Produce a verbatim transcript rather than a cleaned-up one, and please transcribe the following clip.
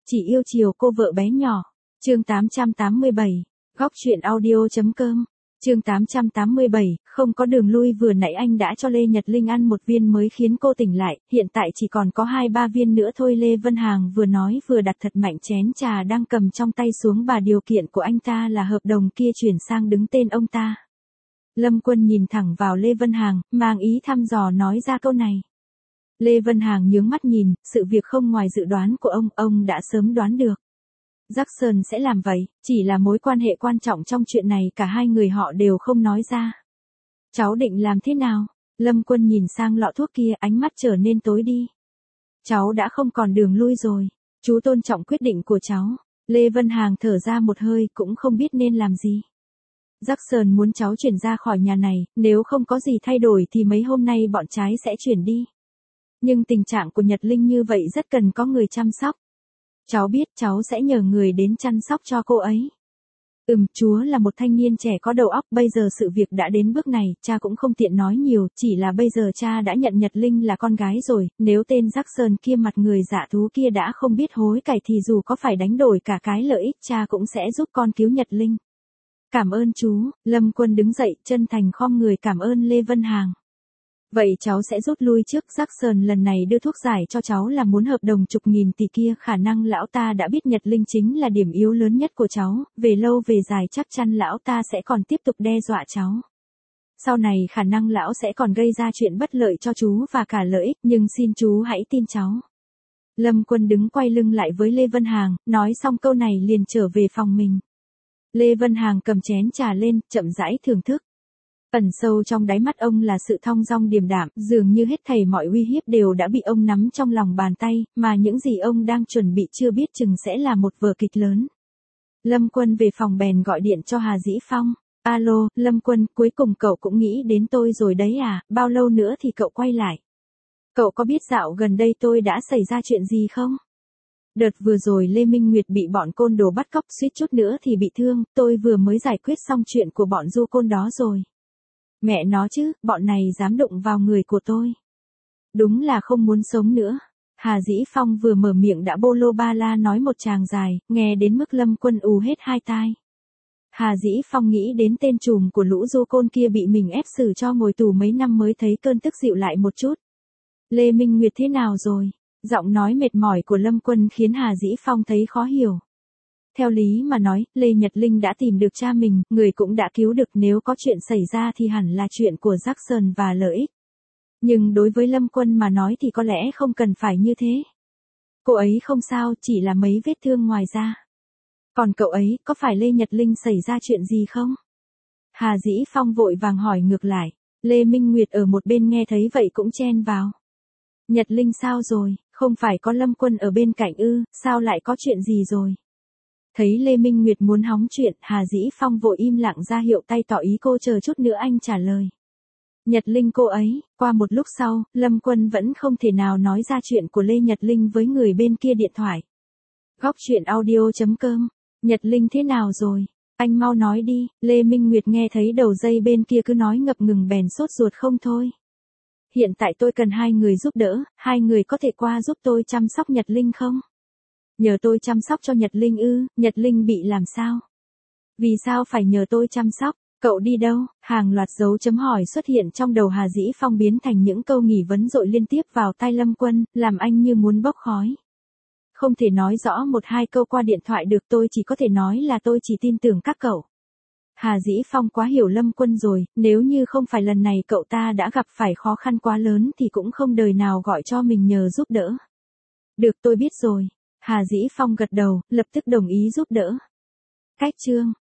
chỉ yêu chiều cô vợ bé nhỏ. Chương tám trăm tám mươi bảy, góc truyện audio.com. Chương tám trăm tám mươi bảy, không có đường lui. Vừa nãy anh đã cho Lê Nhật Linh ăn một viên mới khiến cô tỉnh lại, hiện tại chỉ còn có hai ba viên nữa thôi. Lê Vân Hàng vừa nói vừa đặt thật mạnh chén trà đang cầm trong tay xuống. Bà, điều kiện của anh ta là hợp đồng kia chuyển sang đứng tên ông ta. Lâm Quân nhìn thẳng vào Lê Vân Hàng, mang ý thăm dò nói ra câu này. Lê Vân Hàng nhướng mắt nhìn, sự việc không ngoài dự đoán của ông, ông đã sớm đoán được. Jackson sẽ làm vậy, chỉ là mối quan hệ quan trọng trong chuyện này cả hai người họ đều không nói ra. Cháu định làm thế nào? Lâm Quân nhìn sang lọ thuốc kia, ánh mắt trở nên tối đi. Cháu đã không còn đường lui rồi, chú tôn trọng quyết định của cháu. Lê Vân Hàng thở ra một hơi, cũng không biết nên làm gì. Jackson muốn cháu chuyển ra khỏi nhà này, nếu không có gì thay đổi thì mấy hôm nay bọn trái sẽ chuyển đi. Nhưng tình trạng của Nhật Linh như vậy rất cần có người chăm sóc. Cháu biết, cháu sẽ nhờ người đến chăm sóc cho cô ấy. Ừm, chúa là một thanh niên trẻ có đầu óc, bây giờ sự việc đã đến bước này, cha cũng không tiện nói nhiều, chỉ là bây giờ cha đã nhận Nhật Linh là con gái rồi, nếu tên Jackson kia mặt người dạ thú kia đã không biết hối cải thì dù có phải đánh đổi cả cái lợi ích, cha cũng sẽ giúp con cứu Nhật Linh. Cảm ơn chú. Lâm Quân đứng dậy, chân thành khom người cảm ơn Lê Vân Hàng. Vậy cháu sẽ rút lui trước. Jackson lần này đưa thuốc giải cho cháu là muốn hợp đồng chục nghìn tỷ kia, khả năng lão ta đã biết Nhật Linh chính là điểm yếu lớn nhất của cháu, về lâu về dài chắc chắn lão ta sẽ còn tiếp tục đe dọa cháu. Sau này khả năng lão sẽ còn gây ra chuyện bất lợi cho chú và cả lợi ích, nhưng xin chú hãy tin cháu. Lâm Quân đứng quay lưng lại với Lê Vân Hàng, nói xong câu này liền trở về phòng mình. Lê Vân Hàng cầm chén trà lên, chậm rãi thưởng thức. Ẩn sâu trong đáy mắt ông là sự thong dong điềm đạm, dường như hết thảy mọi uy hiếp đều đã bị ông nắm trong lòng bàn tay, mà những gì ông đang chuẩn bị chưa biết chừng sẽ là một vở kịch lớn. Lâm Quân về phòng bèn gọi điện cho Hà Dĩ Phong. Alo, Lâm Quân, cuối cùng cậu cũng nghĩ đến tôi rồi đấy à, bao lâu nữa thì cậu quay lại? Cậu có biết dạo gần đây tôi đã xảy ra chuyện gì không? Đợt vừa rồi Lê Minh Nguyệt bị bọn côn đồ bắt cóc, suýt chút nữa thì bị thương, tôi vừa mới giải quyết xong chuyện của bọn du côn đó rồi. Mẹ nó chứ, bọn này dám đụng vào người của tôi. Đúng là không muốn sống nữa. Hà Dĩ Phong vừa mở miệng đã bô lô ba la nói một tràng dài, nghe đến mức Lâm Quân ù hết hai tai. Hà Dĩ Phong nghĩ đến tên trùm của lũ du côn kia bị mình ép xử cho ngồi tù mấy năm mới thấy cơn tức dịu lại một chút. Lê Minh Nguyệt thế nào rồi? Giọng nói mệt mỏi của Lâm Quân khiến Hà Dĩ Phong thấy khó hiểu. Theo lý mà nói, Lê Nhật Linh đã tìm được cha mình, người cũng đã cứu được, nếu có chuyện xảy ra thì hẳn là chuyện của Jackson và lợi ích. Nhưng đối với Lâm Quân mà nói thì có lẽ không cần phải như thế. Cô ấy không sao, chỉ là mấy vết thương ngoài da. Còn cậu ấy, có phải Lê Nhật Linh xảy ra chuyện gì không? Hà Dĩ Phong vội vàng hỏi ngược lại. Lê Minh Nguyệt ở một bên nghe thấy vậy cũng chen vào. Nhật Linh sao rồi, không phải có Lâm Quân ở bên cạnh ư, sao lại có chuyện gì rồi? Thấy Lê Minh Nguyệt muốn hóng chuyện, Hà Dĩ Phong vội im lặng ra hiệu tay tỏ ý cô chờ chút nữa anh trả lời. Nhật Linh cô ấy, qua một lúc sau, Lâm Quân vẫn không thể nào nói ra chuyện của Lê Nhật Linh với người bên kia điện thoại. Góc truyện audio.com, Nhật Linh thế nào rồi? Anh mau nói đi. Lê Minh Nguyệt nghe thấy đầu dây bên kia cứ nói ngập ngừng bèn sốt ruột không thôi. Hiện tại tôi cần hai người giúp đỡ, hai người có thể qua giúp tôi chăm sóc Nhật Linh không? Nhờ tôi chăm sóc cho Nhật Linh ư? Nhật Linh bị làm sao? Vì sao phải nhờ tôi chăm sóc? Cậu đi đâu? Hàng loạt dấu chấm hỏi xuất hiện trong đầu Hà Dĩ Phong biến thành những câu nghỉ vấn dội liên tiếp vào tai Lâm Quân, làm anh như muốn bốc khói. Không thể nói rõ một hai câu qua điện thoại được, tôi chỉ có thể nói là tôi chỉ tin tưởng các cậu. Hà Dĩ Phong quá hiểu Lâm Quân rồi, nếu như không phải lần này cậu ta đã gặp phải khó khăn quá lớn thì cũng không đời nào gọi cho mình nhờ giúp đỡ. Được, tôi biết rồi. Hà Dĩ Phong gật đầu, lập tức đồng ý giúp đỡ. Cách chương